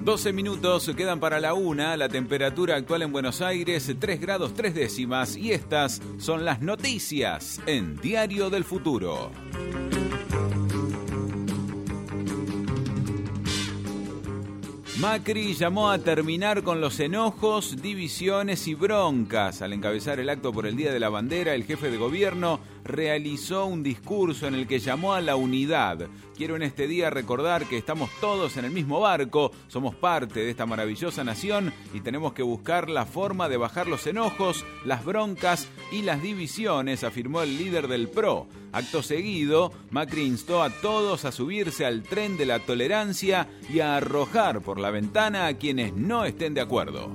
12 minutos quedan para la 1, la temperatura actual en Buenos Aires 3 grados 3 décimas y estas son las noticias en Diario del Futuro. Macri llamó a terminar con los enojos, divisiones y broncas. Al encabezar el acto por el Día de la Bandera, el jefe de gobierno realizó un discurso en el que llamó a la unidad. Quiero en este día recordar que estamos todos en el mismo barco, somos parte de esta maravillosa nación y tenemos que buscar la forma de bajar los enojos, las broncas y las divisiones, afirmó el líder del PRO. Acto seguido, Macri instó a todos a subirse al tren de la tolerancia y a arrojar por la ventana a quienes no estén de acuerdo.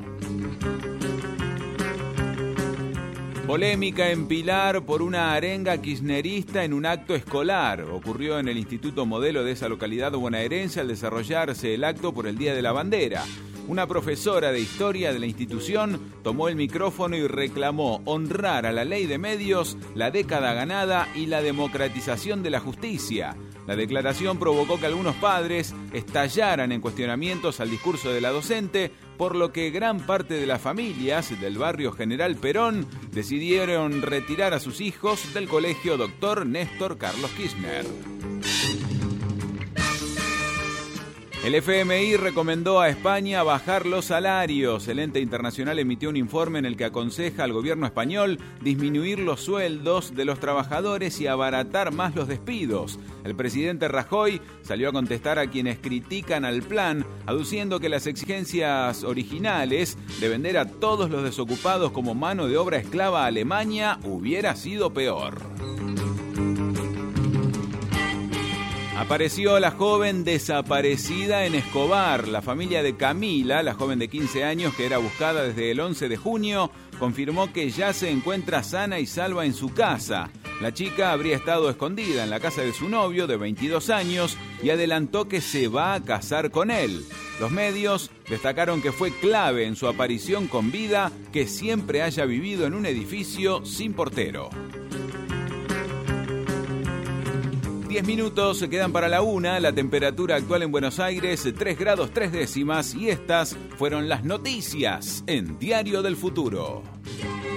Polémica en Pilar por una arenga kirchnerista en un acto escolar. Ocurrió en el Instituto Modelo de esa localidad bonaerense al desarrollarse el acto por el Día de la Bandera. Una profesora de historia de la institución tomó el micrófono y reclamó honrar a la ley de medios, la década ganada y la democratización de la justicia. La declaración provocó que algunos padres estallaran en cuestionamientos al discurso de la docente, por lo que gran parte de las familias del barrio General Perón decidieron retirar a sus hijos del colegio Dr. Néstor Carlos Kirchner. El FMI recomendó a España bajar los salarios. El ente internacional emitió un informe en el que aconseja al gobierno español disminuir los sueldos de los trabajadores y abaratar más los despidos. El presidente Rajoy salió a contestar a quienes critican al plan, aduciendo que las exigencias originales de vender a todos los desocupados como mano de obra esclava a Alemania hubiera sido peor. Apareció la joven desaparecida en Escobar. La familia de Camila, la joven de 15 años que era buscada desde el 11 de junio, confirmó que ya se encuentra sana y salva en su casa. La chica habría estado escondida en la casa de su novio de 22 años y adelantó que se va a casar con él. Los medios destacaron que fue clave en su aparición con vida que siempre haya vivido en un edificio sin portero. 10 minutos se quedan para la 1, la temperatura actual en Buenos Aires 3 grados 3 décimas y estas fueron las noticias en Diario del Futuro.